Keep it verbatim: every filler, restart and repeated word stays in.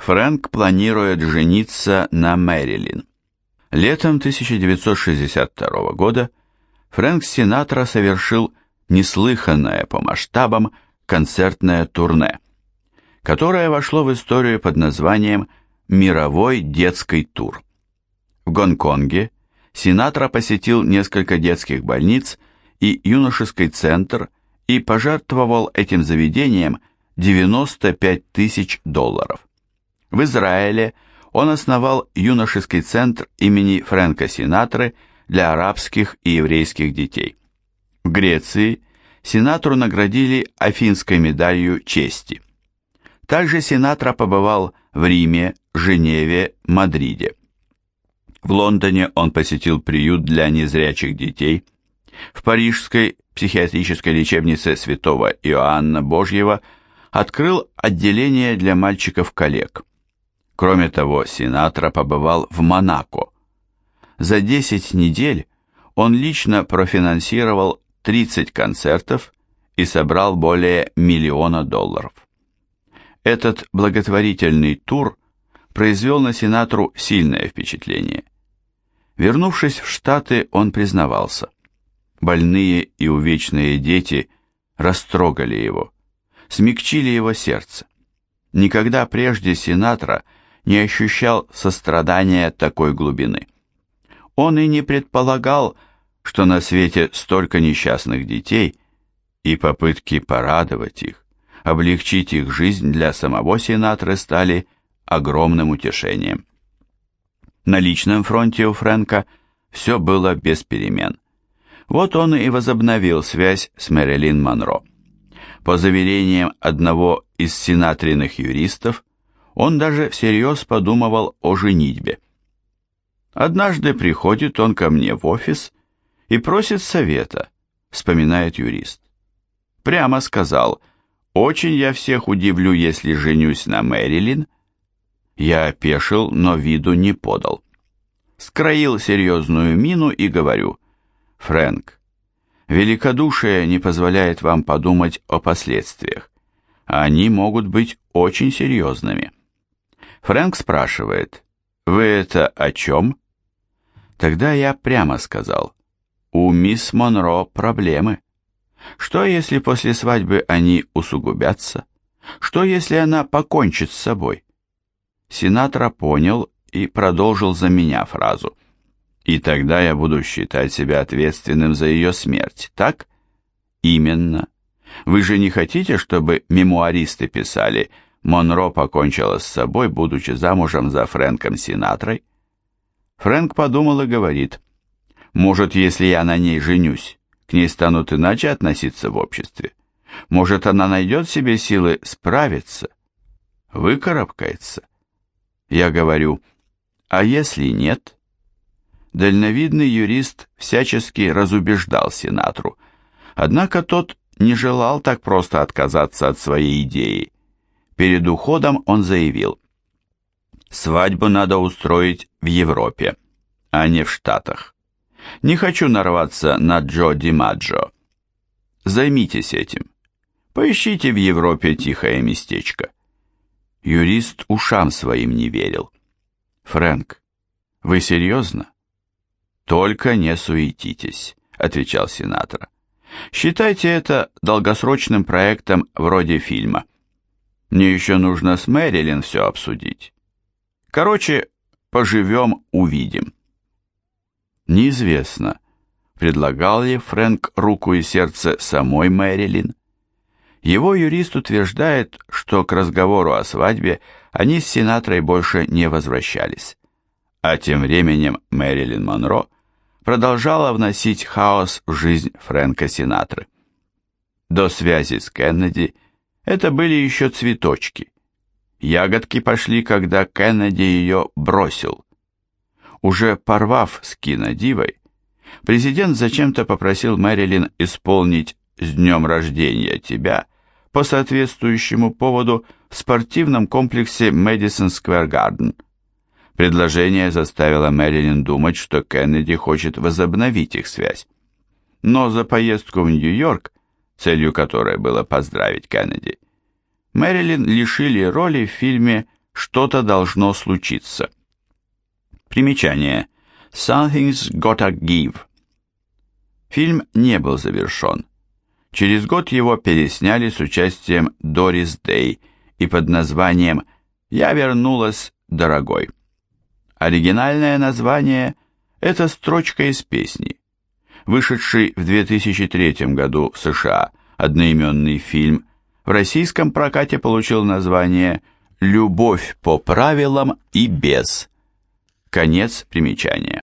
Фрэнк планирует жениться на Мэрилин. Летом тысяча девятьсот шестьдесят второго года Фрэнк Синатра совершил неслыханное по масштабам концертное турне, которое вошло в историю под названием «Мировой детский тур». В Гонконге Синатра посетил несколько детских больниц и юношеский центр и пожертвовал этим заведениям девяносто пять тысяч долларов. В Израиле он основал юношеский центр имени Фрэнка Синатры для арабских и еврейских детей. В Греции Синатру наградили Афинской медалью чести. Также Синатра побывал в Риме, Женеве, Мадриде. В Лондоне он посетил приют для незрячих детей. В парижской психиатрической лечебнице святого Иоанна Божьего открыл отделение для мальчиков-коллег. Кроме того, Синатра побывал в Монако. За десять недель он лично профинансировал тридцать концертов и собрал более миллиона долларов. Этот благотворительный тур произвел на Синатру сильное впечатление. Вернувшись в Штаты, он признавался: больные и увечные дети растрогали его, смягчили его сердце. Никогда прежде Синатра не ощущал сострадания такой глубины. Он и не предполагал, что на свете столько несчастных детей, и попытки порадовать их, облегчить их жизнь для самого Синатры стали огромным утешением. На личном фронте у Фрэнка все было без перемен. Вот он и возобновил связь с Мэрилин Монро. По заверениям одного из синатриных юристов, он даже всерьез подумывал о женитьбе. «Однажды приходит он ко мне в офис и просит совета», — вспоминает юрист. «Прямо сказал: очень я всех удивлю, если женюсь на Мэрилин». Я опешил, но виду не подал. Скроил серьезную мину и говорю: «Фрэнк, великодушие не позволяет вам подумать о последствиях, а они могут быть очень серьезными». Фрэнк спрашивает: «Вы это о чем?» Тогда я прямо сказал: «У мисс Монро проблемы. Что, если после свадьбы они усугубятся? Что, если она покончит с собой?» Синатра понял и продолжил за меня фразу: «И тогда я буду считать себя ответственным за ее смерть, так?» «Именно. Вы же не хотите, чтобы мемуаристы писали: Монро покончила с собой, будучи замужем за Фрэнком Синатрой?» Фрэнк подумал и говорит: «Может, если я на ней женюсь, к ней станут иначе относиться в обществе? Может, она найдет в себе силы справиться, выкарабкается?» Я говорю: «А если нет?» Дальновидный юрист всячески разубеждал Синатру, однако тот не желал так просто отказаться от своей идеи. Перед уходом он заявил: «Свадьбу надо устроить в Европе, а не в Штатах. Не хочу нарваться на Джо Димаджо. Займитесь этим. Поищите в Европе тихое местечко». Юрист ушам своим не верил. «Фрэнк, вы серьезно?» «Только не суетитесь», — отвечал Синатра. «Считайте это долгосрочным проектом вроде фильма. Мне еще нужно с Мэрилин все обсудить. Короче, поживем, увидим». Неизвестно, предлагал ли Фрэнк руку и сердце самой Мэрилин. Его юрист утверждает, что к разговору о свадьбе они с Синатрой больше не возвращались. А тем временем Мэрилин Монро продолжала вносить хаос в жизнь Фрэнка Синатры. До связи с Кеннеди это были еще цветочки. Ягодки пошли, когда Кеннеди ее бросил. Уже порвав с кинодивой, президент зачем-то попросил Мэрилин исполнить «С днем рождения тебя» по соответствующему поводу в спортивном комплексе Мэдисон Сквер Гарден. Предложение заставило Мэрилин думать, что Кеннеди хочет возобновить их связь. Но за поездку в Нью-Йорк, целью которой было поздравить Кеннеди, Мэрилин лишили роли в фильме Что-то должно случиться. Примечание. Something's gotta give. Фильм не был завершен. Через год его пересняли с участием Дорис Дэй и под названием «Я вернулась, дорогой». Оригинальное название – это строчка из песни. Вышедший в две тысячи третьем году в США одноименный фильм в российском прокате получил название «Любовь по правилам и без». Конец примечания.